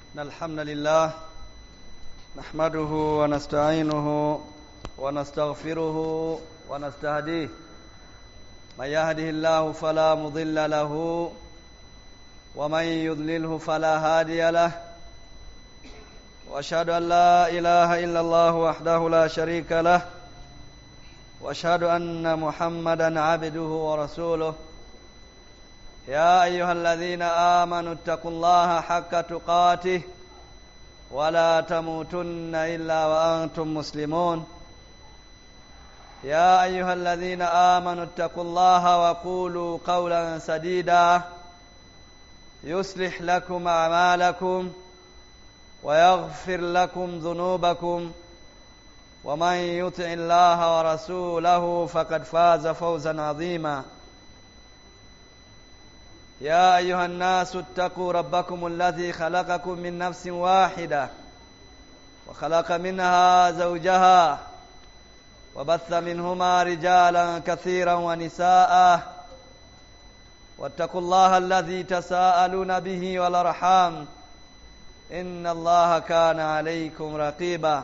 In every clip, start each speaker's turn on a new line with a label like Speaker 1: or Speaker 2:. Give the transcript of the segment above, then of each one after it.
Speaker 1: الحمد لله نحمده ونستعينه ونستغفره ونستهديه من يهده الله فلا مضل له ومن يضلله فلا هادي له واشهد ان لا اله الا الله وحده لا شريك له واشهد ان محمدا عبده ورسوله يا ايها الذين آمنوا اتقوا الله حق تقاته ولا تموتن الا وانتم مسلمون يا ايها الذين آمنوا اتقوا الله وقولوا قولا سديدا يصلح لكم اعمالكم ويغفر لكم ذنوبكم ومن يطع الله ورسوله فقد فاز فوزا عظيما يا أيها الناس اتقوا ربكم الذي خلقكم من نفس واحدة وخلق منها زوجها وبث منهما رجالا كثيرا ونساء واتقوا الله الذي تساءلون به والأرحام إن الله كان عليكم رقيبا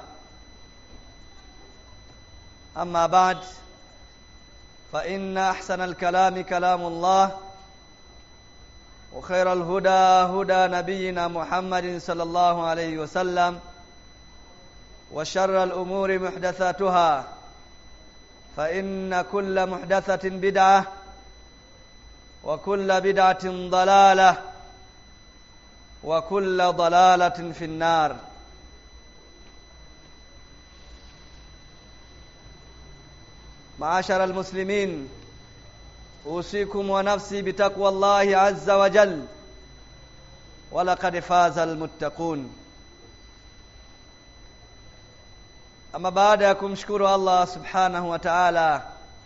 Speaker 1: أما بعد فإن أحسن الكلام كلام الله وخير الهدى هدى نبينا محمد صلى الله عليه وسلم وشر الأمور محدثاتها فإن كل محدثة بدعة وكل بدعة ضلالة وكل ضلالة في النار. معاشر المسلمين، أوصيكم ونفسي بتقوى الله عز وجل ولقد فاز المتقون. Ama baada ya kumshukuru Allah subhanahu wa ta'ala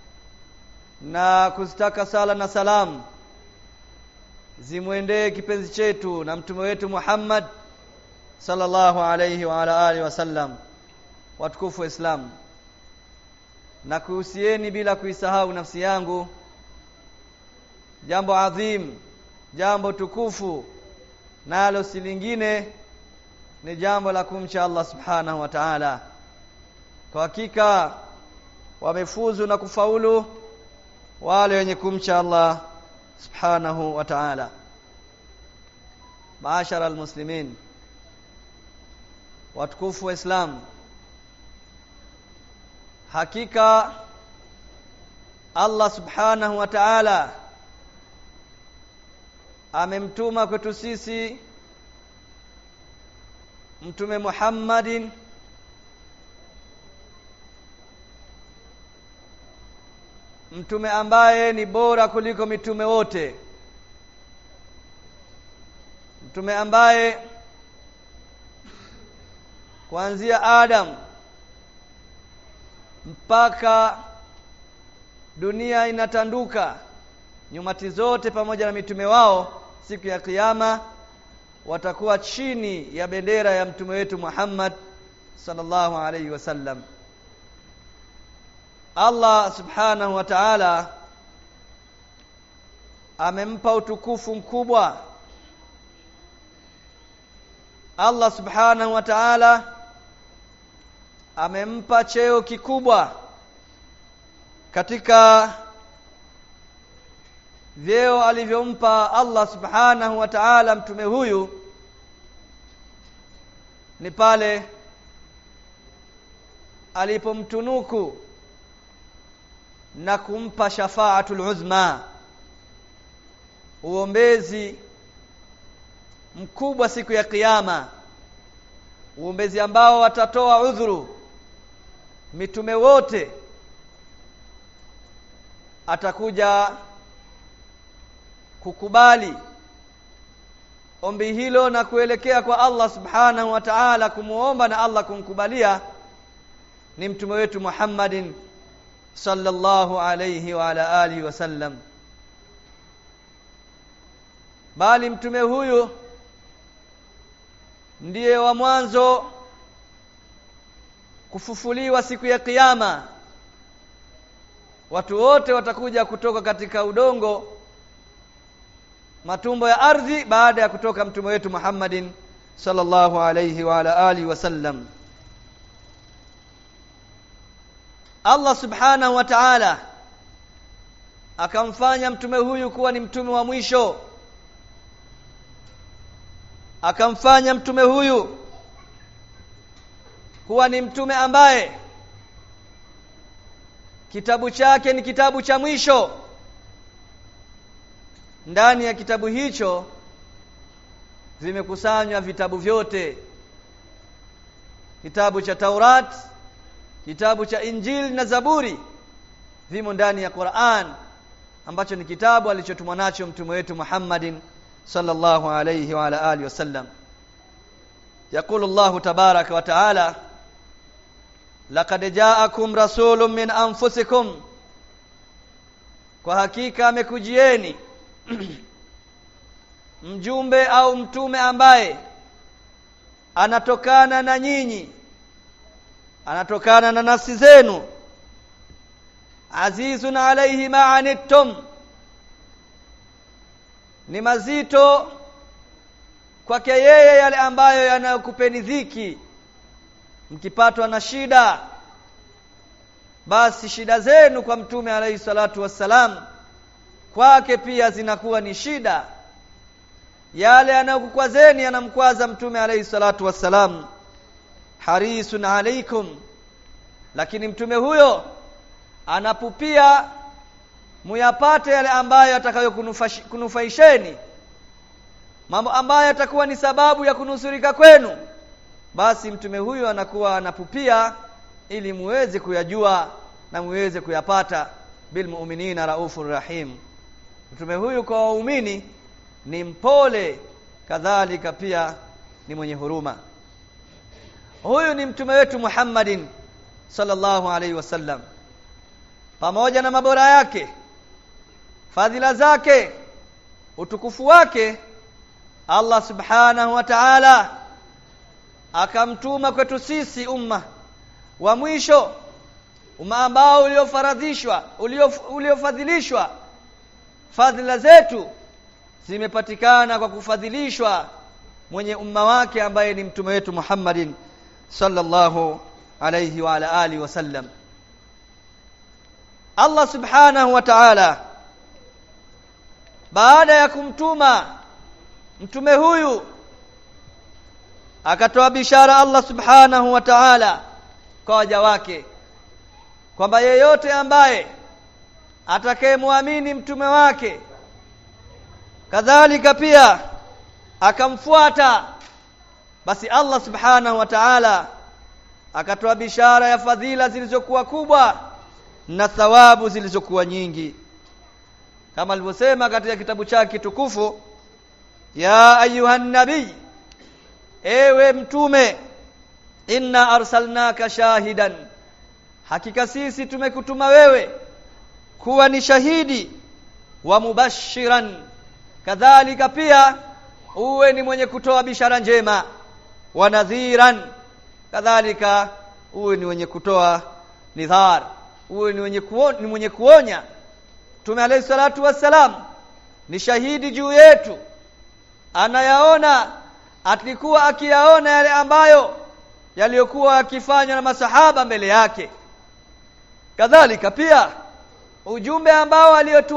Speaker 1: na kuzitaka sala na salam zimwendee kipenzi chetu na mtume wetu Muhammad sallallahu alayhi wa ala alihi wasallam, watukufu Islam, na kuhusieni bila kuisahau nafsi yangu jambo adhim, jambo tukufu, nalo si lingine ni jambo la kumcha Allah subhanahu wa ta'ala. Kwa hakika wamefuzu na kufaulu wale wenye kumcha Allah subhanahu wa ta'ala. Maashara almuslimin, watukufu wa Islam, hakika Allah subhanahu wa ta'ala amemtuma kwetu sisi mtume Muhammadin mtume ambaye ni bora kuliko mitume wote, mtume ambaye kuanzia Adam mpaka dunia inatanduka, nyumati zote pamoja na mitume wao siku ya kiyama watakuwa chini ya bendera ya mtume wetu Muhammad sallallahu alayhi wasallam. Allah subhanahu wa ta'ala amempa utukufu mkubwa. Allah subhanahu wa ta'ala amempa cheo kikubwa katika vyeo alivyompa Allah subhanahu wa ta'ala mtume huyu ni pale alipomtunuku na kumpa shafaatul uzma, uombezi mkubwa siku ya kiyama, uombezi ambao watatoa udhuru mitume wote. Atakuja kukubali ombi hilo na kuelekea kwa Allah subhanahu wa ta'ala kumuomba na Allah kumkubalia ni mtume wetu Muhammadin sallallahu alayhi wa ala alihi wasallam. Bali mtume huyu ndiye wa mwanzo kufufuliwa siku ya kiyama. Watu wote watakuja kutoka katika udongo matumbo ya ardhi baada ya kutoka mtume wetu Muhammadin sallallahu alayhi wa ala alihi wasallam. Allah subhanahu wa ta'ala akamfanya mtume huyu kuwa ni mtume wa mwisho, akamfanya mtume huyu kuwa ni mtume ambaye kitabu chake ni kitabu cha mwisho. Ndani ya kitabu hicho vimekusanywa vitabu vyote, kitabu cha Taurat, kitabu cha Injili na Zaburi vimo ndani ya Qur'an, ambacho ni kitabu alichotumwa nacho mtume wetu Muhammadin sallallahu alayhi wa ala alihi wasallam. Yaqulu Allah tabaraka wa ta'ala, laqad ja'akum rasulun min anfusikum, kwa hakika amekujieni mjumbe au mtume ambaye anatokana na nyinyi, anatokana na nafsi zenu. Azizun alayhi ma anittum, ni mazito kwake yeye yale ambayo yanayokupeni dhiki. Mkipatwa na shida, basi shida zenu kwa mtume alayhi salatu wassalam kwake pia zinakuwa ni shida. Yale yanayokukwazeni yanamkwaza mtume alayhi salatu wassalam. Harisun alaykum, lakini mtume huyo anapupia muyapate yale ambayo atakayokunufaisheni, mambo ambayo yatakuwa ni sababu ya kunusurika kwenu. Basi mtume huyu anakuwa anapupia ili muweze kuyajua na muweze kuyapata. Bil mu'minina raufur rahim, mtume huyu kwa waumini ni mpole, kadhalika pia ni mwenye huruma. Huyu ni mtume wetu Muhammadin sallallahu alaihi wasallam. Pamoja na mabora yake, fadhila zake, utukufu wake, Allah subhanahu wa ta'ala akamtuma kwetu sisi umma wa mwisho, umma ambao uliofadhilishwa. Fadhila zetu zimepatikana kwa kufadhilishwa mwenye umma wake ambaye ni mtume wetu Muhammadin sallallahu alayhi wa ala alihi wasallam. Allah subhanahu wa ta'ala baada ya kumtuma mtume huyu akatoa bishara Allah subhanahu wa ta'ala kwa waja wake kwamba yeyote ambaye atakayemwamini mtume wake, kadhalika pia akamfuata, basi Allah subhanahu wa ta'ala akatoa bishara ya fadhila zilizokuwa kubwa na thawabu zilizokuwa nyingi, kama alivyosema katika kitabu chake kitukufu, ya ayuhan nabii, ewe mtume, inna arsalnaka shahidan, hakika sisi tumekutuma wewe kuwa ni shahidi, wa mubashiran, kadhalika pia uwe ni mwenye kutoa bishara njema, wa nadhiran, kadhalika uwe ni mwenye kutoa nidhar, uwe ni mwenye kuonya. Mtume alayhi salatu wassalam ni shahidi juu yetu, anayaona, alikuwa akiyaona yale ambayo yaliyokuwa yakifanywa na masahaba mbele yake. Kadhalika pia ujumbe ambao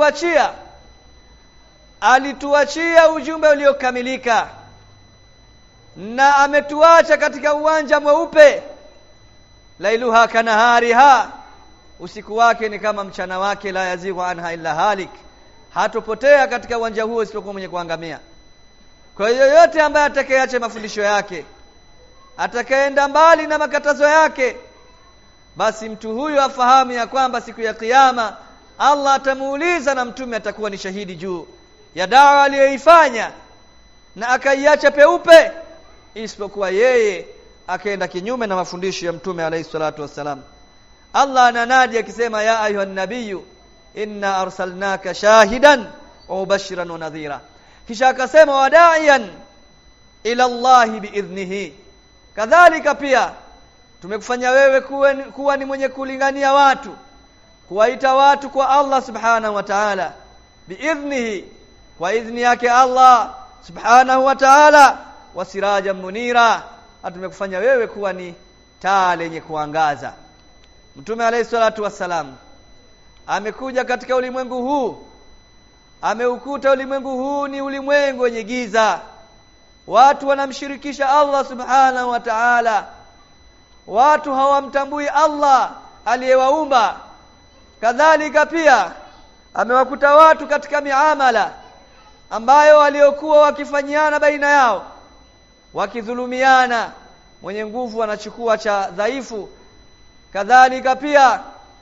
Speaker 1: alituachia ujumbe uliokamilika, na ametuacha katika uwanja mweupe, lailuha kanahariha, usiku wake ni kama mchana wake, la yazighu anha illa halik, hatopotea katika uwanja huo isipokuwa mwenye kuangamia. Kwa hiyo yote ambaye atakayeacha mafundisho yake, atakayeenda mbali na makatazo yake, basi mtu huyu afahamu ya kwamba siku ya kiyama Allah atamuuliza na mtume atakuwa ni shahidi juu ya dawa aliyoifanya na akaiacha peupe, isipokuwa yeye akaenda kinyume na mafundisho ya mtume alayhi salatu wassalam. Allah ananadi akisema, ya ayuhan nabiyyu inna arsalnaka shahidan wa mubashiran wa nadhira, kisha akasema wada'iyan ila Allah biidhnihi, kadhalika pia tumekufanya wewe kuwa ni mwenye kulingania watu, kuwaita watu kwa Allah subhanahu wa ta'ala, biidhnihi, kwa idhni yake Allah subhanahu wa ta'ala, wa sirajan munira, tumekufanya wewe kuwa ni taa lenye kuangaza. Mtume alayhi salatu wassalam amekuja katika ulimwengu huu, ameukuta ulimwengu huu ni ulimwengu wenye giza. Watu wanamshirikisha Allah subhanahu wa ta'ala, watu hawamtambui Allah aliyewaumba. Kadhalika pia amewakuta watu katika miamala ambayo waliokuwa wakifanyiana baina yao, wakidhulumiana, mwenye nguvu anachukua cha dhaifu. Kadhalika pia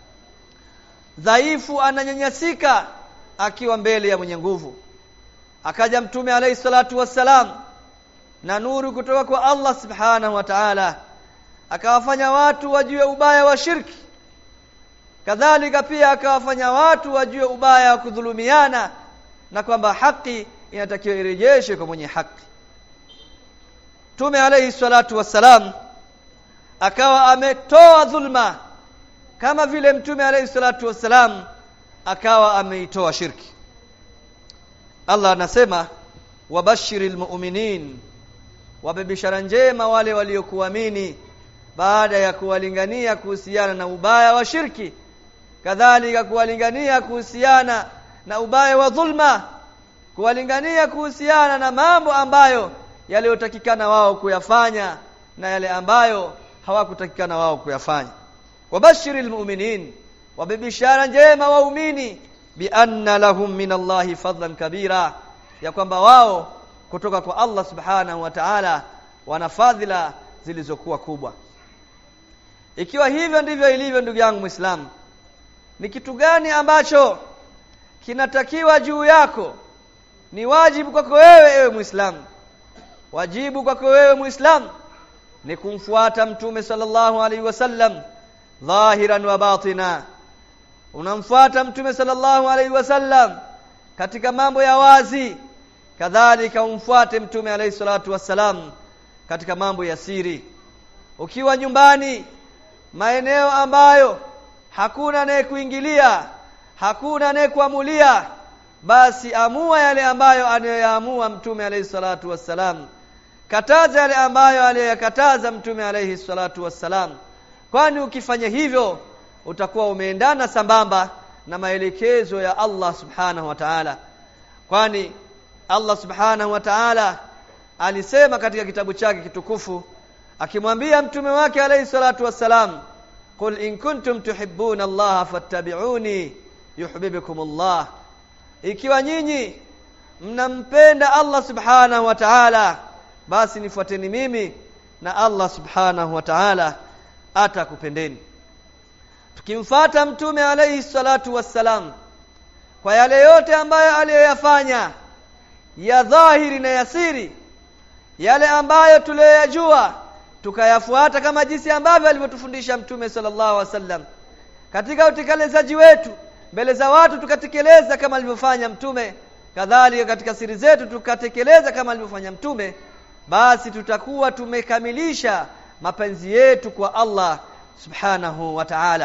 Speaker 1: dhaifu ananyanyasika akiwa mbele ya mwenye nguvu. Akaja Mtume alayhi salatu wassalam na nuru kutoka kwa Allah subhanahu wa ta'ala, akawafanya watu wajue ubaya wa shirki. Kadhalika pia akawafanya watu wajue ubaya wa kudhulumiana, na kwamba haki inatakiwa irejeshwe kwa mwenye haki. Mtume alayhi salatu wassalam akawa ametoa dhulma, kama vile Mtume alayhi salatu wassalam akawa ameitoa shirki. Allah anasema wabashiril mu'minin, wape bishara njema wale waliokuamini, baada ya kuwalingania kuhusiana na ubaya wa shirki, kadhalika kuwalingania kuhusiana na ubaya wa dhulma, kuwalingania kuhusiana na mambo ambayo yaliyotakikana wao kuyafanya na yale ambayo hawakutakikana wao kuyafanya. Wabashiril mu'minin, wape bishara njema waumini, bi anna lahum minallahi fadlan kabira, ya kwamba wao kutoka kwa Allah subhanahu wa ta'ala wana fadhila zilizokuwa kubwa. Ikiwa hivyo ndivyo ilivyo, ndugu yangu Muislamu, ni kitu gani ambacho kinatakiwa juu yako? Ni wajibu kwako wewe, ewe Muislamu. Wajibu kwako wewe Muislamu ni kumfuata Mtume sallallahu alaihi wasallam dhahiran wa batina. Unamfuata Mtume sallallahu alaihi wasallam katika mambo ya wazi, kadhalika umfuate Mtume alayhi salatu wassalam katika mambo ya siri. Ukiwa nyumbani, maeneo ambayo hakuna anayekuingilia, hakuna anayekuamulia, basi amua yale ambayo anayoyaamua Mtume alayhi salatu wassalam, kataza yale ambayo aliyokataza Mtume alayhi salatu wassalam. Kwani ukifanya hivyo utakuwa umeendana sambamba na maelekezo ya Allah subhanahu wa ta'ala. Kwani Allah subhanahu wa ta'ala alisema katika kitabu chake kitukufu, akimwambia mtume wake alayhi salatu wassalam, qul in kuntum tuhibbuna Allah fattabi'uni yuhibbukumullah, ikiwa nyinyi mnampenda Allah subhanahu wa ta'ala, basi nifuateni mimi na Allah subhanahu wa ta'ala atakupendeni. Tukimfuata Mtume alayhi salatu wassalam kwa yale yote ambayo aliyoyafanya ya dhahiri na ya siri, yale ambayo tuliyojua tukayafuata kama jinsi ambavyo alivyotufundisha Mtume sallallahu alaihi wasallam, katika utekelezaji wetu mbele za watu tukatekeleza kama alivyofanya Mtume, kadhalika katika siri zetu tukatekeleza kama alivyofanya Mtume, basi tutakuwa tumekamilisha mapenzi yetu kwa Allah subhanahu wa ta'ala.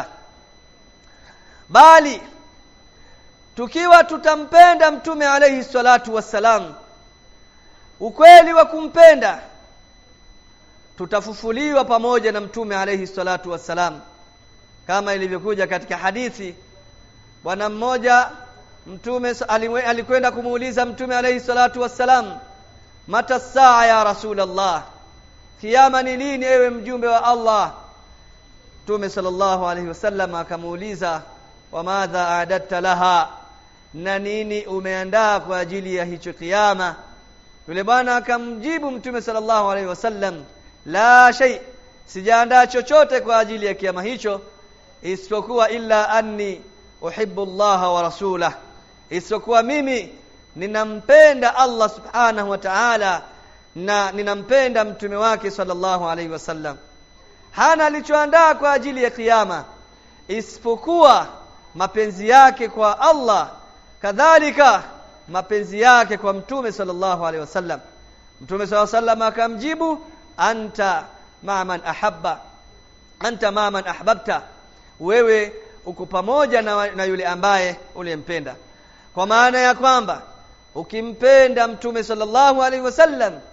Speaker 1: Bali tukiwa tutampenda Mtume alayhi salatu wassalam ukweli wa kumpenda, tutafufuliwa pamoja na Mtume alayhi salatu wassalam, kama ilivyokuja katika hadithi. Bwana mmoja Mtume alikwenda kumuuliza Mtume alayhi salatu wassalam, mata saa ya Rasulullah, kiyama ni lini ewe mjumbe wa Allah? Mtume sallallahu alayhi wasallam akamuuliza, wa madha a'adatta laha, na nini umeandaa kwa ajili ya hicho kiyama? Yule bwana akamjibu Mtume sallallahu alayhi wasallam, la shay, sijaandaa chochote kwa ajili ya kiyama hicho, isipokuwa illa anni uhibbu Allah wa rasulah, isipokuwa mimi ninampenda Allah subhanahu wa ta'ala na ninampenda mtume wake sallallahu alayhi wasallam. Hana alichoandaa kwa ajili ya kiyama isipokuwa mapenzi yake kwa Allah, kadhalika mapenzi yake kwa Mtume sallallahu alaihi wasallam. Mtume sallallahu alaihi wasallam akamjibu, anta ma man ahabba, anta ma man ahbabta, wewe uko pamoja na yule ambaye uliyempenda. Kwa maana ya kwamba ukimpenda Mtume sallallahu alaihi wasallam,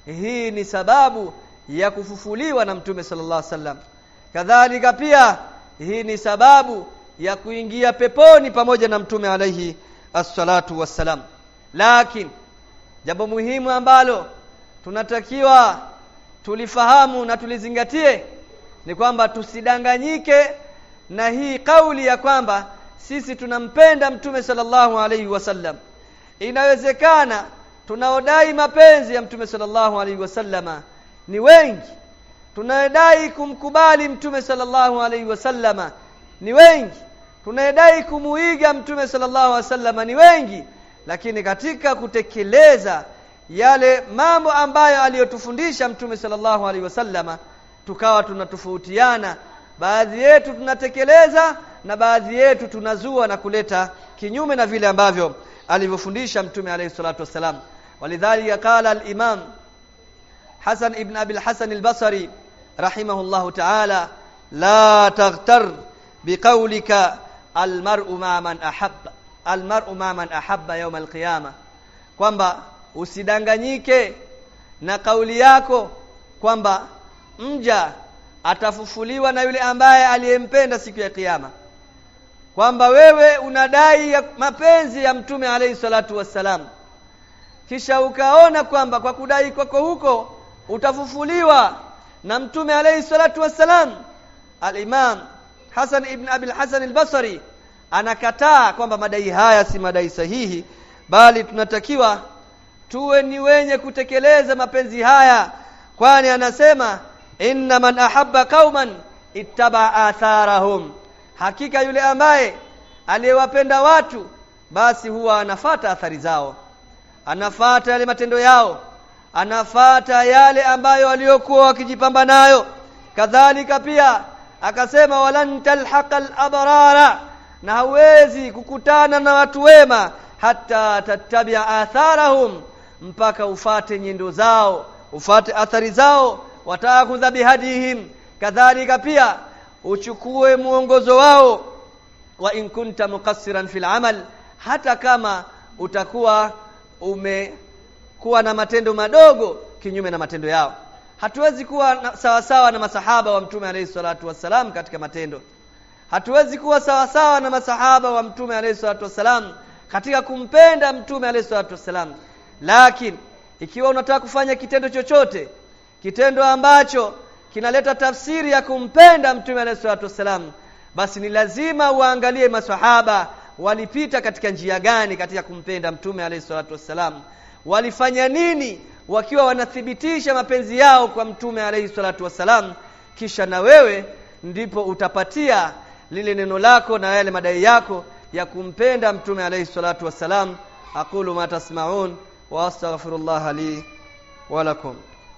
Speaker 1: hii ni sababu ya kufufuliwa na Mtume sallallahu alaihi wasallam. Kadhalika pia hii ni sababu ya kuingia peponi pamoja na Mtume alayhi as-salatu wassalam. Lakini jambo muhimu ambalo tunatakiwa tulifahamu na tulizingatie ni kwamba tusidanganyike na hii kauli ya kwamba sisi tunampenda Mtume sallallahu alayhi wasallam. Inawezekana tunaodai mapenzi ya Mtume sallallahu alayhi wasallama ni wengi, tunadai kumkubali Mtume sallallahu alayhi wasallama ni wengi, tunadai kumuiga Mtume sallallahu alayhi wasallama ni wengi, lakini katika kutekeleza yale mambo ambayo aliyotufundisha Mtume sallallahu alayhi wasallama tukawa tunatofautiana. Baadhi yetu tunatekeleza na baadhi yetu tunazua na kuleta kinyume na vile ambavyo alivyofundisha Mtume alayhi salatu wasalam. Walidhalika qala al-Imam Hasan ibn Abi al-Hasan al-Basri rahimahullahu ta'ala, la taghtar biqawlika al-mar'u ma man ahabba, al-mar'u ma man ahabba yawm al-qiyamah, kwamba usidanganyike na kauli yako kwamba mja atafufuliwa na yule ambaye aliyempenda siku ya kiyama, kwamba wewe unadai ya mapenzi ya Mtume alayhi salatu wassalam, kisha ukaona kwamba kwa kudai kwako huko utafufuliwa na Mtume alayhi salatu wassalam. Al-Imam Hasan ibn Abi al-Hasan al-Basri anakataa kwamba madai haya si madai sahihi, bali tunatakiwa tuwe ni wenye kutekeleza mapenzi haya, kwani anasema inna man ahabba qauman ittaba atharahum, hakika yule ambaye aliyewapenda watu basi huwa anafata athari zao, anafata yale matendo yao, anafata yale ambayo waliokuwa wakijipamba nayo. Kadhalika pia akasema walan talhaqal abrara, na hawezi kukutana na watu wema hatta tattabi'a atharahum, mpaka ufate nyendo zao, ufate athari zao, watakhudha bihadihim, kadhalika pia uchukue muongozo wao. Wa in kunta muqassiran fil amal, hata kama utakuwa umekuwa na matendo madogo kinyume na matendo yao. Hatuwezi kuwa sawa sawa na masahaba wa Mtume alayhi salatu wassalam katika matendo, hatuwezi kuwa sawa sawa na masahaba wa Mtume alayhi salatu wassalam katika kumpenda Mtume alayhi salatu wassalam. Lakini ikiwa unataka kufanya kitendo chochote, kitendo ambacho kinaleta tafsiri ya kumpenda Mtume alayhi salatu wassalam, basi ni lazima uangalie maswahaba walipita katika njia gani katika kumpenda Mtume alayhi salatu wassalam, walifanya nini wakiwa wanathibitisha mapenzi yao kwa Mtume alayhi salatu wassalam. Kisha na wewe ndipo utapatia lile neno lako na yale madai yako ya kumpenda Mtume alayhi salatu wassalam. Aqulu ma tasma'un wa astaghfirullah li wa lakum.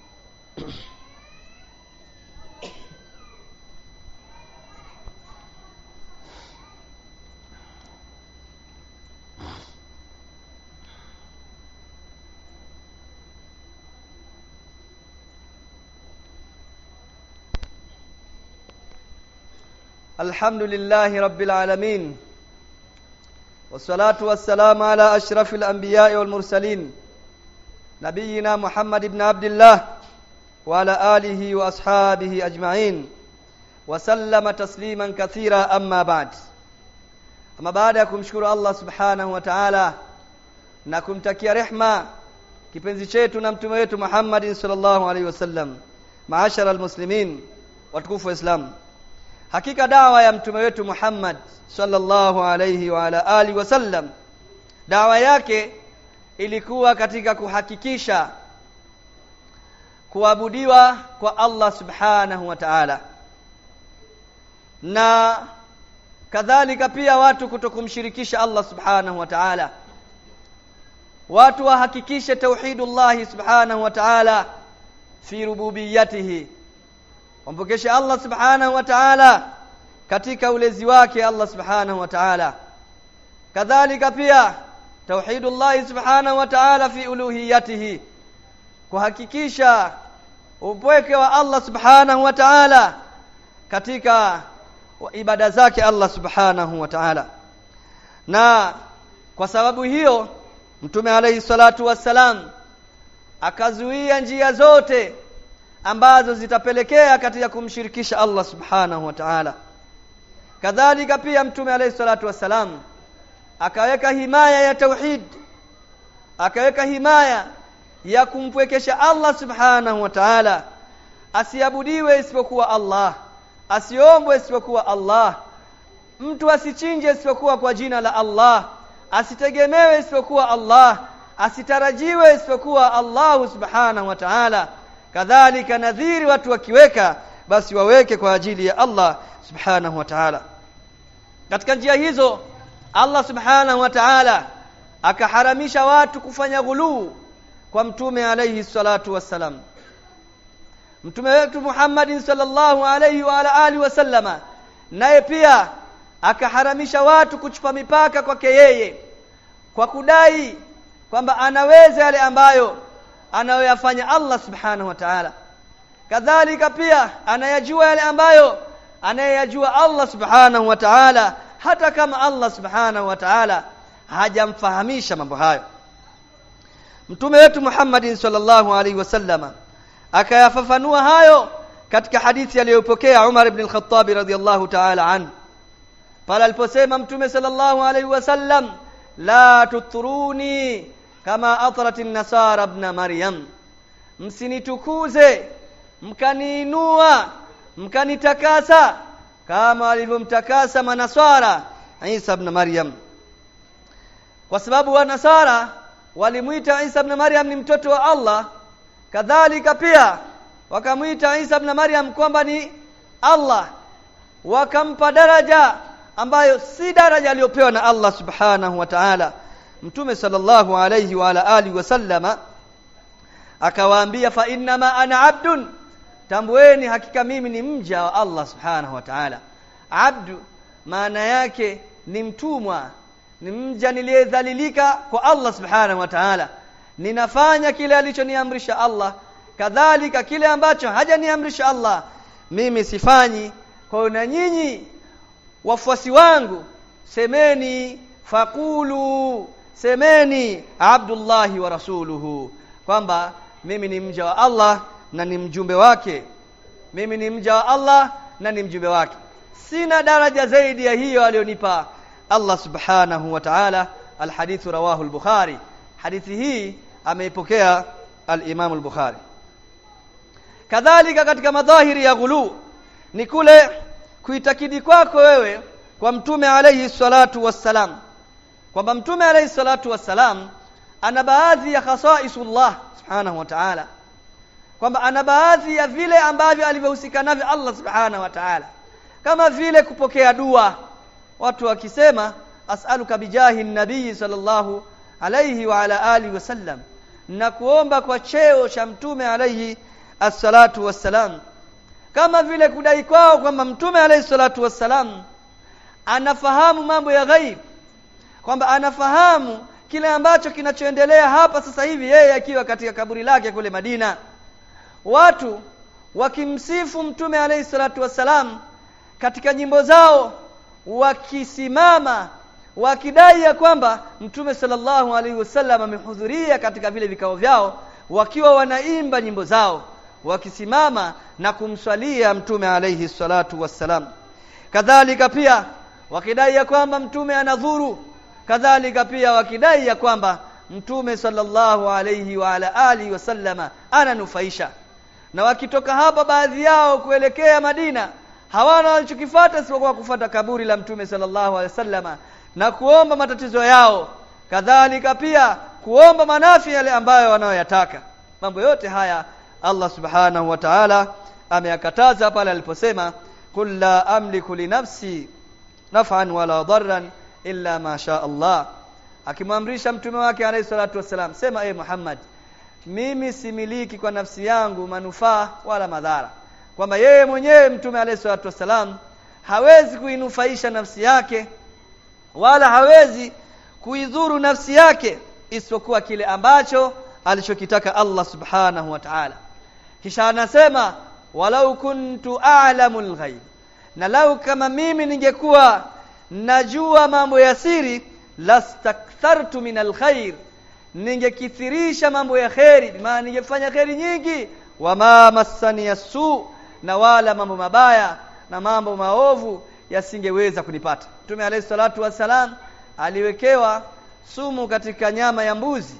Speaker 1: Alhamdulillahi rabbil alamin, wassalatu wassalamu ala ashrafil anbiya'i wal mursalin, nabiyina Muhammad ibn Abdullah wa ala alihi wa ashabihi ajma'in, wa sallama tasliman kathira. Amma ba'd. Ama baada ya kumshukuru Allah subhanahu wa ta'ala na kumtakia rehma kipenzi chetu na mtume wetu Muhammad sallallahu alaihi wasallam, maashara almuslimin, watukufu wa Islam, hakika dawa ya mtume wetu Muhammad sallallahu alayhi wa ala alihi wasallam, dawa yake ilikuwa katika kuhakikisha kuabudiwa kwa Allah subhanahu wa ta'ala, na kadhalika pia watu kutokumshirikisha Allah subhanahu wa ta'ala. Watu wahakikishe tauhidullah subhanahu wa ta'ala fi rububiyyatihi, wampokeshe Allah subhanahu wa ta'ala katika ulezi wake Allah subhanahu wa ta'ala. Kadhalika pia tauhidullah subhanahu wa ta'ala fi uluhiyatihi, kuhakikisha upweke wa Allah subhanahu wa ta'ala katika ibada zake Allah subhanahu wa ta'ala. Na kwa sababu hiyo Mtume alayhi salatu wassalam akazuia njia zote ambazo zitapelekea katika kumshirikisha Allah subhanahu wa ta'ala. Kadhalika pia mtume alayhi salatu wasalam akaweka himaya ya tauhid, akaweka himaya ya kumpwekesha Allah subhanahu wa ta'ala, asiabudiwe isipokuwa Allah, asiombwe isipokuwa Allah, mtu asichinje isipokuwa kwa jina la Allah, asitegemewe isipokuwa Allah, asitarajiwe isipokuwa Allah subhanahu wa ta'ala. Kadhalika nadhiri watu wakiweka basi waweke kwa ajili ya Allah subhanahu wa ta'ala. Katika njia hizo Allah subhanahu wa ta'ala akaharamisha watu kufanya ghuluu kwa mtume alayhi salatu wassalam. Mtume wetu Muhammad sallallahu alayhi wa ala alihi wasallama naye pia akaharamisha watu kuchupa mipaka kwake yeye kwa kudai kwamba anaweza yale ambayo anayoyafanya Allah subhanahu wa ta'ala. Kadhalika pia anayajua yale ambayo anayajua Allah subhanahu wa ta'ala, hata kama Allah subhanahu wa ta'ala hajamfahamisha mambo hayo. Mtume wetu Muhammad sallallahu alaihi wasallama akayafafanua hayo katika hadithi aliyopokea Umar ibn al-Khattab radhiyallahu ta'ala anhu, pale aliposema mtume sallallahu alaihi wasallam, la tuturuni kama atratin nasara ibn Maryam, msinitukuze mkaniinua mkanitakasa kama walivyomtakasa manasara Isa ibn Maryam. Kwa sababu wanasara walimuita Isa ibn Maryam ni mtoto wa Allah, kadhalika pia wakamuita Isa ibn Maryam kwamba ni Allah, wakampa daraja ambayo si daraja aliyopewa na Allah subhanahu wa ta'ala. Mtume sallallahu alayhi wa ala alihi wasallama akawaambia, fa inma ana abdun, tambueni hakika mimi ni mja wa Allah subhanahu wa ta'ala. Abdu maana yake ni mtumwa, ni mja niliyedhalilika kwa Allah subhanahu wa ta'ala, ninafanya kile alichoniamrisha Allah, kadhalika kile ambacho hajaniamrisha Allah mimi sifanyi. Kwa na nyinyi wafuasi wangu semeni, faqulu, semeni Abdullahi wa rasuluhu, kwamba mimi ni mja wa Allah na ni mjumbe wake. Mimi ni mja wa Allah na ni mjumbe wake, sina daraja zaidi ya hiyo alionipa Allah subhanahu wa ta'ala. Alhadithu rawahu al-Bukhari, hadithi hii ameipokea al-Imam al-Bukhari. Kadhalika katika madhahiri ya ghulu ni kule kuitakidi kwako wewe kwa mtume alayhi salatu wassalam, kwamba mtume alayhi salatu wassalam ana baadhi ya khasaisullah subhanahu wa ta'ala, kwamba ana baadhi ya vile ambavyo alivyohusika navyo Allah subhanahu wa ta'ala, kama vile kupokea dua. Watu wakisema as'aluka bijahi nabii sallallahu alayhi wa ala alihi wasallam, na kuomba kwa cheo cha mtume alayhi as-salatu wassalam, kama vile kudai kwao kwamba mtume alayhi salatu wassalam anafahamu mambo ya ghaib, kwamba anafahamu kile ambacho kinachoendelea hapa sasa hivi yeye akiwa katika kaburi lake kule Madina. Watu wakimsifu mtume alayhi salatu wassalam katika nyimbo zao, wakisimama wakidai ya kwamba mtume sallallahu alaihi wasallam amehudhuria katika vile vikao vyao, wakiwa wanaimba nyimbo zao wakisimama na kumswalia mtume alayhi salatu wassalam. Kadhalika pia wakidai ya kwamba mtume anadhuru, kadhalika pia wakidai ya kwamba mtume sallallahu alayhi wa ala alihi wasallama ananufaisha. Na wakitoka hapa baadhi yao kuelekea Madina, hawana walichokifuata isipokuwa kufuata kaburi la mtume sallallahu alayhi wasallama na kuomba matatizo yao, kadhalika pia kuomba manafi yale ambayo wanayoyataka. Mambo yote haya Allah subhanahu wa ta'ala ameyakataza pale aliposema, qul la amliku li nafsi naf'an wala darran illa ma sha Allah, akimwamrisha mtume wake alayhi salatu wasalam, sema Muhammad, mimi similiki kwa nafsi yangu manufaa wala madhara, kwamba yeye mwenyewe mtume alayhi salatu wasalam hawezi kuinufaisha nafsi yake wala hawezi kuidhuru nafsi yake isipokuwa kile ambacho alichokitaka Allah subhanahu wa ta'ala. Kisha anasema, walau kuntu a'lamul ghaib, na lau kama mimi ningekuwa najua mambo ya siri, lastakthartu minal khair, ningekithirisha mambo ya kheri, maana ningefanya kheri nyingi. Wama masani yasu, na wala mambo mabaya na mambo maovu yasingeweza kunipata. Mtume alayhi salatu wasalam aliwekewa sumu katika nyama ya mbuzi,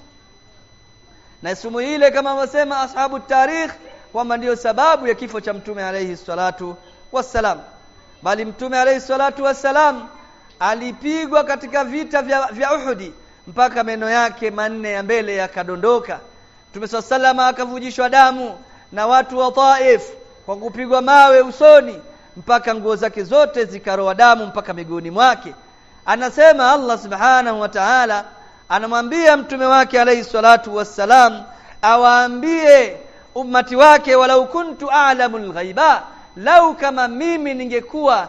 Speaker 1: na sumu ile kama wasema ashabu tarikh kwamba ndio sababu ya kifo cha Mtume alayhi salatu wasalam. Bali Mtume alayhi salatu wasalam alipigwa katika vita vya Uhud mpaka meno yake manne ya mbele yakadondoka. Mtume sallallahu akavujishwa damu na watu wa Taif kwa kupigwa mawe usoni mpaka nguo zake zote zikaroa damu mpaka miguuni mwake. Anasema Allah subhanahu wa ta'ala anamwambia mtume wake alayhi salatu wassalam awaambie ummati wake, walau kuntu a'lamul ghaiba, lau kama mimi ningekuwa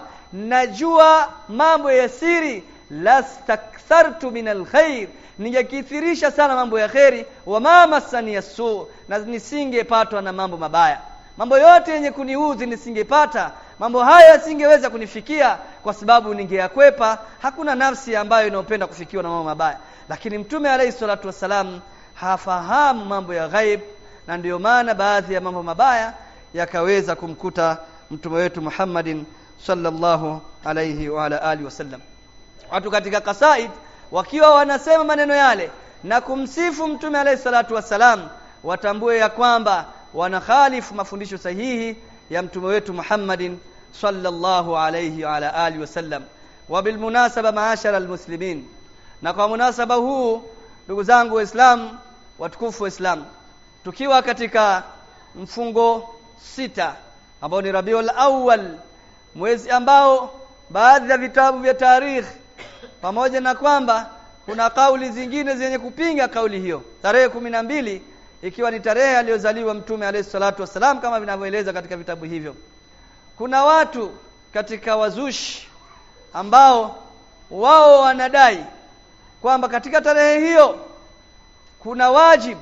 Speaker 1: najua mambo ya siri, lastakthartu minal khair, ningekithirisha sana mambo ya khairi, wama masani yasu, na nisingepatwa na mambo mabaya. Mambo yote yenye kuniudhi nisingepata, mambo haya yasingeweza kunifikia kwa sababu ningeyakwepa. Hakuna nafsi ambayo inapenda kufikiwa na mambo mabaya. Lakini Mtume alayhi salatu wasalam hafahamu mambo ya ghaib, na ndiyo maana baadhi ya mambo mabaya yakaweza kumkuta mtume wetu Muhammadin sallallahu alayhi wa ala alihi wasallam. Watu katika qasaid wakiwa wanasema maneno yale na kumsifu Mtume alayhi salatu wasalam, watambue ya kwamba wanakhalifu mafundisho sahihi ya mtume wetu Muhammadin sallallahu alayhi wa ala alihi wasallam. Wa bil munasaba maashara almuslimin, na kwa munasaba huu ndugu zangu waislamu watukufu waislamu, tukiwa katika mfungo 6 ambao ni Rabiul Awwal, mwezi ambao baadhi ya vitabu vya tarikh, pamoja na kwamba kuna kauli zingine zenye kupinga kauli hiyo, tarehe 12 ikiwa ni tarehe aliyozaliwa Mtume alayhi salatu wasalam kama vinavyoeleza katika vitabu hivyo. Kuna watu katika wazushi ambao wao wanadai kwamba katika tarehe hiyo kuna wajibu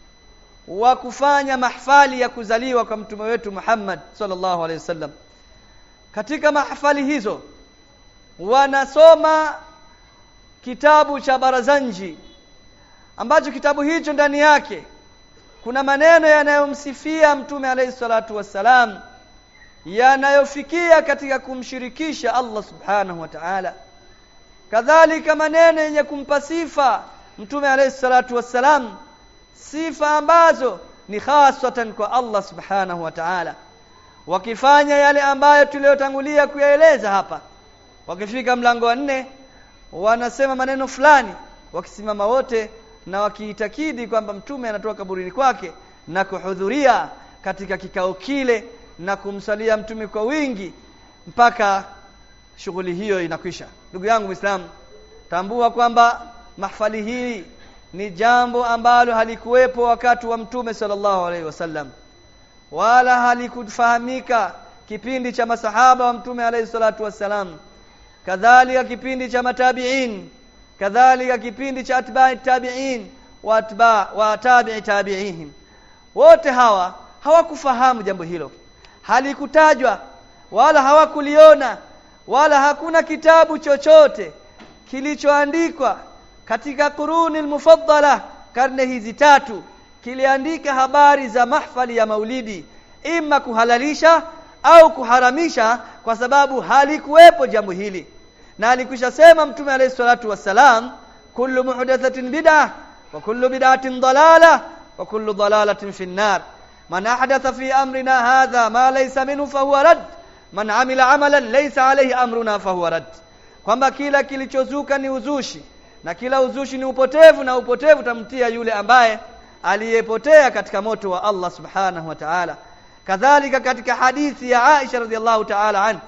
Speaker 1: wa kufanya mahfali ya kuzaliwa kwa mtume wetu Muhammad sallallahu alaihi wasallam. Katika mahfali hizo wanasoma kitabu cha Barazanji, ambacho kitabu hicho ndani yake kuna maneno yanayomsifia Mtume alayhi salatu wassalam, yanayofikia katika kumshirikisha Allah subhanahu wa ta'ala. Kadhalika maneno yenye kumpa sifa Mtume alayhi salatu wassalam, sifa ambazo ni hasatan kwa Allah subhanahu wa ta'ala. Wakifanya yale ambayo tuliyotangulia kuyaeleza hapa, wakifika mlango wa 4 wanasema maneno fulani, wakisimama wote na wakiitakidi kwamba mtume anatoka kaburini kwake na kuhudhuria katika kikao kile na kumsalia mtume kwa wingi mpaka shughuli hiyo inakwisha. Ndugu yangu Muislamu, tambua kwamba mahfali hii ni jambo ambalo halikuwepo wakati wa Mtume sallallahu alaihi wasallam, wala halikufahamika kipindi cha masahaba wa Mtume alayhi salatu wasallam, kadhalika kipindi cha matabi'in, kadhalika kipindi cha atba'i tabi'in wa tabi'i tabi'ihim. Wote hawa hawakufahamu jambo hilo, halikutajwa wala hawakuliona, wala hakuna kitabu chochote kilichoandikwa katika quruni al-mufaddala, karne hizi 3, kiliandika habari za mahfali ya maulidi, ima kuhalalisha au kuharamisha, kwa sababu halikuwepo jambo hili. Na alikwisha sema Mtume alayhi salatu wassalam, kullu muhdathatin bid'ah wa kullu bid'atin dalalah wa kullu dalalatin fi an-nar, man ahdatha fi amrina hadha ma laysa minhu fa huwa rad, man amila amalan laysa alayhi amruna fa huwa rad, kwamba kila kilichozuka ni uzushi na kila uzushi ni upotevu, na upotevu tamtia yule ambaye aliyepotea katika moto wa Allah subhanahu wa ta'ala. Kadhalika katika hadithi ya Aisha radhiallahu ta'ala anha,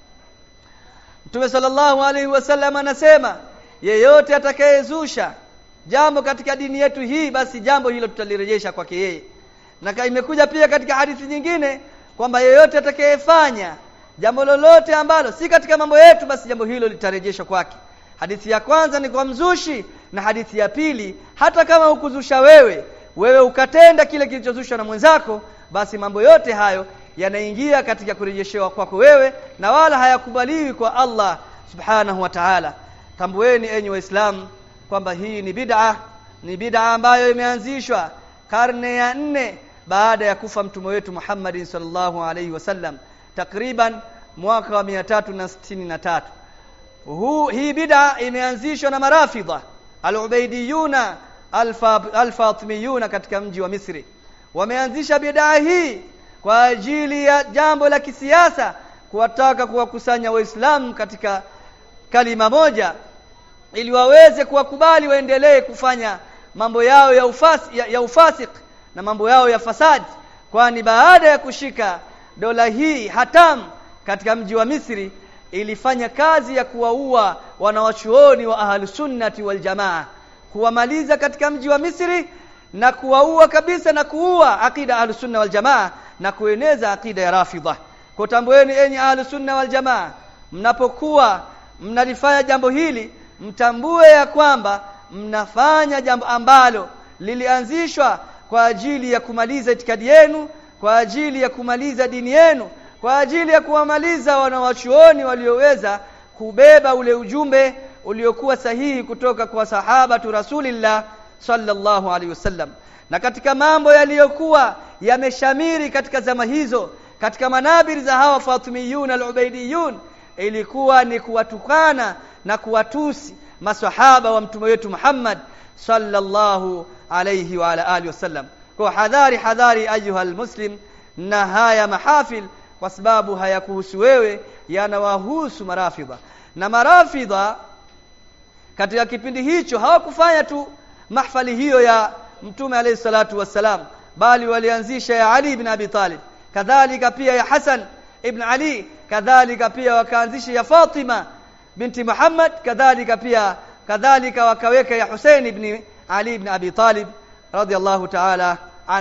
Speaker 1: Mtume sallallahu alaihi wasallam anasema, yeyote atakayezusha jambo katika dini yetu hii, basi jambo hilo tutalirejesha kwake yeye. Na imekuja pia katika hadithi nyingine kwamba yeyote atakayefanya jambo lolote ambalo si katika mambo yetu, basi jambo hilo litarejeshwa kwake. Hadithi ya kwanza ni kwa mzushi, na hadithi ya pili, hata kama hukuzusha wewe ukatenda kile kilichozushwa na mwenzako, basi mambo yote hayo yanaingia katika kurejeshewa kwako wewe, na wala hayakubaliwi kwa Allah subhanahu wa ta'ala. Tambueni enyi waislamu kwamba hii ni bid'ah, ni bid'a ambayo imeanzishwa karne ya 4 baada ya kufa mtume wetu Muhammad sallallahu alaihi wasallam, takriban mwaka wa 363. Hii bid'a imeanzishwa na marafidha al-Ubaidiyuna al-Fatimiyuna katika mji wa Misri. Wameanzisha bid'a hii kwa ajili ya jambo la kisiasa, kuwataka kuwakusanya waislamu katika kalima moja ili waweze kuwakubali waendelee kufanya mambo yao ya ufasik na mambo yao ya fasadi. Kwani baada ya kushika dola hii hatamu katika mji wa Misri, ilifanya kazi ya kuwaua wanawachuoni wa Ahlus Sunnati wal Jamaa, kuwamaliza katika mji wa Misri na kuwaua kabisa na kuua akida Ahlus Sunna wal Jamaa na kueneza akida ya Rafidha. Kwa tambueni enyi Ahlus Sunna wal Jamaa, mnapokuwa mnalifanya jambo hili, mtambue ya kwamba mnafanya jambo ambalo lilianzishwa kwa ajili ya kumaliza itikadi yenu, kwa ajili ya kumaliza dini yenu, kwa ajili ya kuwamaliza wanawachuoni walioweza kubeba ule ujumbe uliokuwa sahihi kutoka kwa sahaba tu Rasulillah sallallahu alaihi wasallam. Na katika mambo yaliyokuwa yameshamiri katika zama hizo, katika manabiri za hawa Fatimiyun al-Ubaidiyun, ilikuwa ni kuwatukana na kuwatusi maswahaba wa mtume wetu Muhammad sallallahu alayhi wa ala alihi wasallam. Kwa hadhari ayuhal muslim na haya mahafil, kwa sababu hayakuhusu wewe, yanawahusu marafidha. Na marafidha katika kipindi hicho hawakufanya tu mahfali hiyo ya mtume alayhi salatu wassalam, bali walianzisha ya Ali ibn Abi Talib, kadhalika pia ya Hasan ibn Ali, kadhalika pia wakaanzisha ya Fatima binti Muhammad, kadhalika wakaweka ya Hussein ibn Ali ibn Abi Talib radiyallahu ta'ala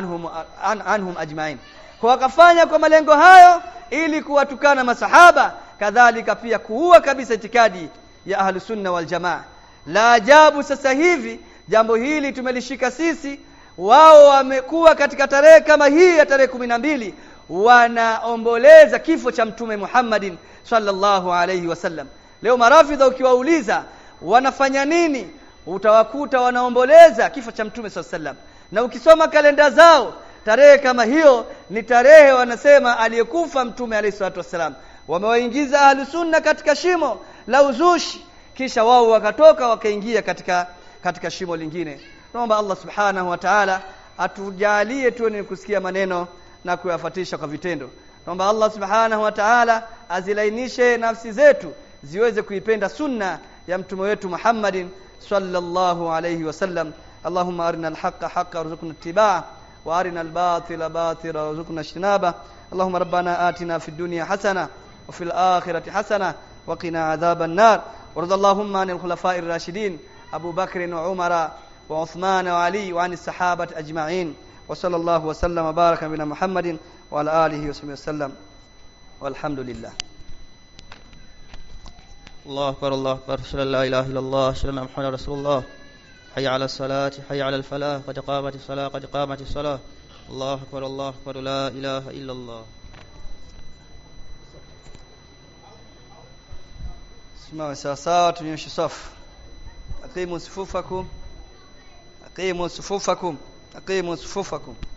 Speaker 1: anhum ajma'in. Kwa wakafanya kwa malengo hayo ili kuwatukana masahaba, kadhalika pia kuua kabisa itikadi ya Ahlus Sunna wal Jamaa. La ajabu sasa hivi jambo hili tumelishika sisi, wao wamekuwa katika tarehe kama hii ya tarehe 12 wanaomboleza kifo cha mtume Muhammadin sallallahu alayhi wasallam. Leo marafidha ukiwauliza wanafanya nini, utawakuta wanaomboleza kifo cha mtume sallallahu alayhi wasallam. Na ukisoma kalenda zao, tarehe kama hiyo ni tarehe wanasema aliyekufa mtume alayhi salatu wasallam. Wamewaingiza Ahlus Sunna katika shimo la uzushi, kisha wao wakatoka wakaingia katika shimo lingine. Naomba Allah subhanahu wa ta'ala atujalie tuwe kusikia maneno na kuyafuatisha kwa vitendo. Naomba Allah subhanahu wa ta'ala azilainishe nafsi zetu ziweze kuipenda sunna ya mtume wetu Muhammadin sallallahu alayhi wasallam. Allahumma arina al-haqqa haqqan warzuqna ittiba'ah wa arina al-batila batilan warzuqna ijtinabah. Allahumma rabbana atina fid dunya hasana wa fil akhirati hasana wa qina adhaban nar. Warḍa Allahumma 'anil khulafa'ir rashidin Abu Bakr wa Umar wa Uthman wa Ali wa 'anis sahabati ajma'in. Wa sallallahu wa sallam wa baraka ala Muhammadin wa ala alihi wa sahbihi wasallam. Walhamdulillah.
Speaker 2: الله أكبر الله أكبر، أشهد أن لا إله إلا الله، أشهد أن محمدا رسول الله. حي على الصلاة، حي على الفلاح، قد قامت الصلاة، قد قامت الصلاة. الله أكبر الله أكبر، لا إله إلا الله.
Speaker 1: Simama sawa, tunyoshe safu. Aqimu sufufakum, aqimu sufufakum, aqimu sufufakum.